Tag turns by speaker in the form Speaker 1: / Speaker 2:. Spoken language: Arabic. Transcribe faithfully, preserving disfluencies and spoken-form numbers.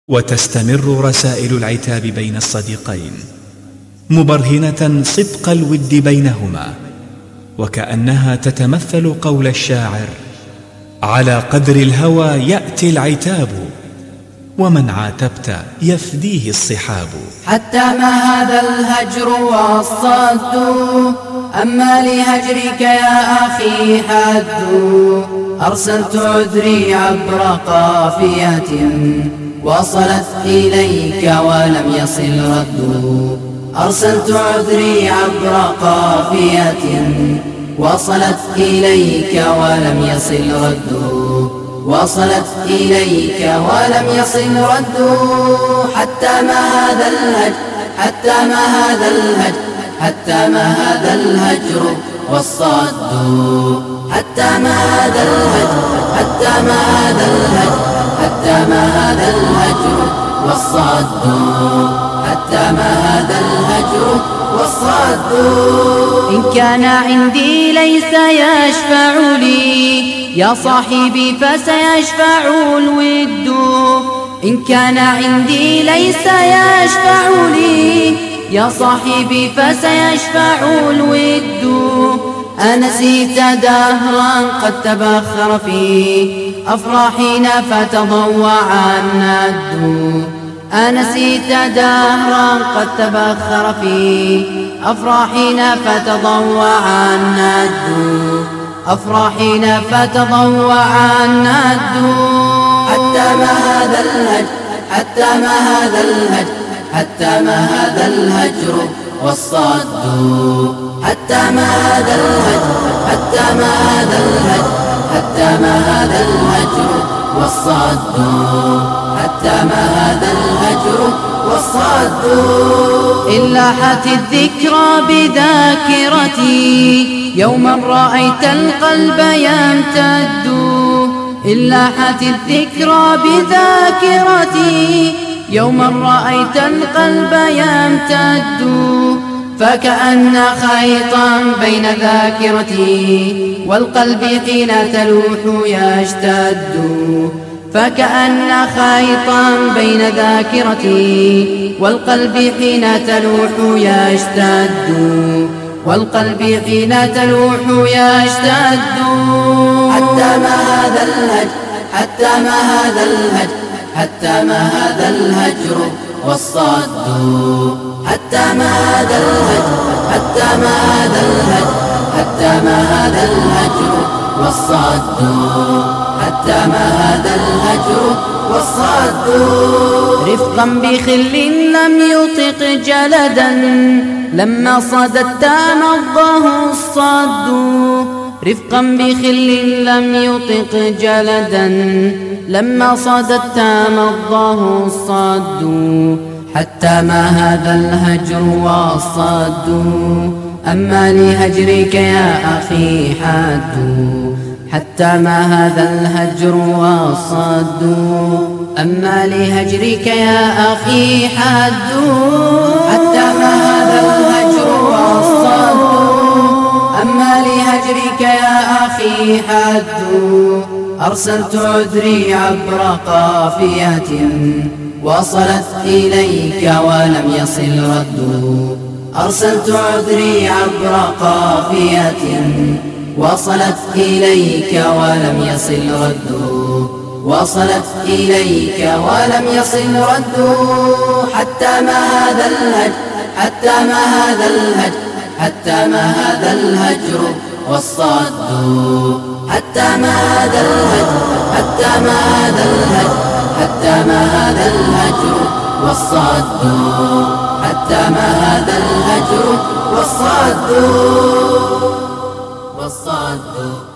Speaker 1: وتستمر رسائل العتاب بين الصديقين مبرهنة صدق الود بينهما، وكأنها تتمثل قول الشاعر: على قدر الهوى يأتي العتاب، ومن عاتبت يفديه الصحاب.
Speaker 2: حتى ما هذا الهجر والصد، أما لهجرك يا أخي حد. أرسلت عذري عبر قافية وصلت إليك ولم يصل رد. أرسلت عذري عبر قافية وصلت إليك ولم يصل رد. وصلت إليك ولم يصل رد. حتى ما هذا الهجر حتى ما هذا الهجر حتى ما هذا الهجر والصد. حتى ما هذا الهجر حتى ما هذا الهجر حتى ما هذا الهجر والصد. حتى ما هذا الهجر والصد.
Speaker 3: إن كان عندي ليس يشفع لي يا صاحبي فسيشفع الود. إن كان عندي ليس يشفع لي يا صاحبي فسيشفع الود. أنسيت دهرا قد تبخر في أفراحنا فتضوع الند. أنسيت دهرا قد تبخر في أفراحنا فتضوع الند. أفراحنا فتضوع الند.
Speaker 2: حتى ما هذا الهجر حتى ما هذا الهجر حتى ما هذا الهجر والصد. حتى ما هذا الهجر حتى ما هذا الهجر حتى ما هذا الهجر والصد. حتى ما هذا الهجر والصد.
Speaker 3: إن لاحت الذكرى بذاكرتي يوما رأيت القلب يمتد. إن لاحت الذكرى بذاكرتي يوما رأيت القلب يمتد. فكأن خيطا بين ذاكرتي والقلب حين تلوح يشتد. فكأن خيطا بين ذاكرتي والقلب حين تلوح يشتد. والقلب حين تلوح يشتد.
Speaker 2: حتى ما هذا الهجر حتى ما هذا الهجر حتى ما هذا الهجر والصد. حتى ما هذا الهجر حتى ما هذا الهجر حتى ما هذا الهجر والصد. حتى ما هذا الهجر والصد.
Speaker 3: رفقا بخل لم يطق جلدا لما صددت مضه الصد. رفقا بخل لم يطق جلدا لما صددت مضه الصد. حتى ما هذا الهجر والصد. أما لهجرك يا أخي حد. حتى ما هذا الهجر والصد. أما لهجرك يا أخي حد.
Speaker 2: حتى ما هذا الهجر والصد. أما لهجرك يا أخي حد. أرسلت عذري عبر قافية وصلت إليك ولم يصل رد. أرسلت عذري عبر قافية وصلت إليك ولم يصل رد. وصلت إليك ولم يصل رد. حتى ما هذا الهجر حتى ما هذا الهجر حتى ما هذا الهجر والصد. حتى ما هذا الهجر حتى ما هذا الهجر حتى ما هذا الهجر والصد. حتى ما هذا الهجر والصد والصد.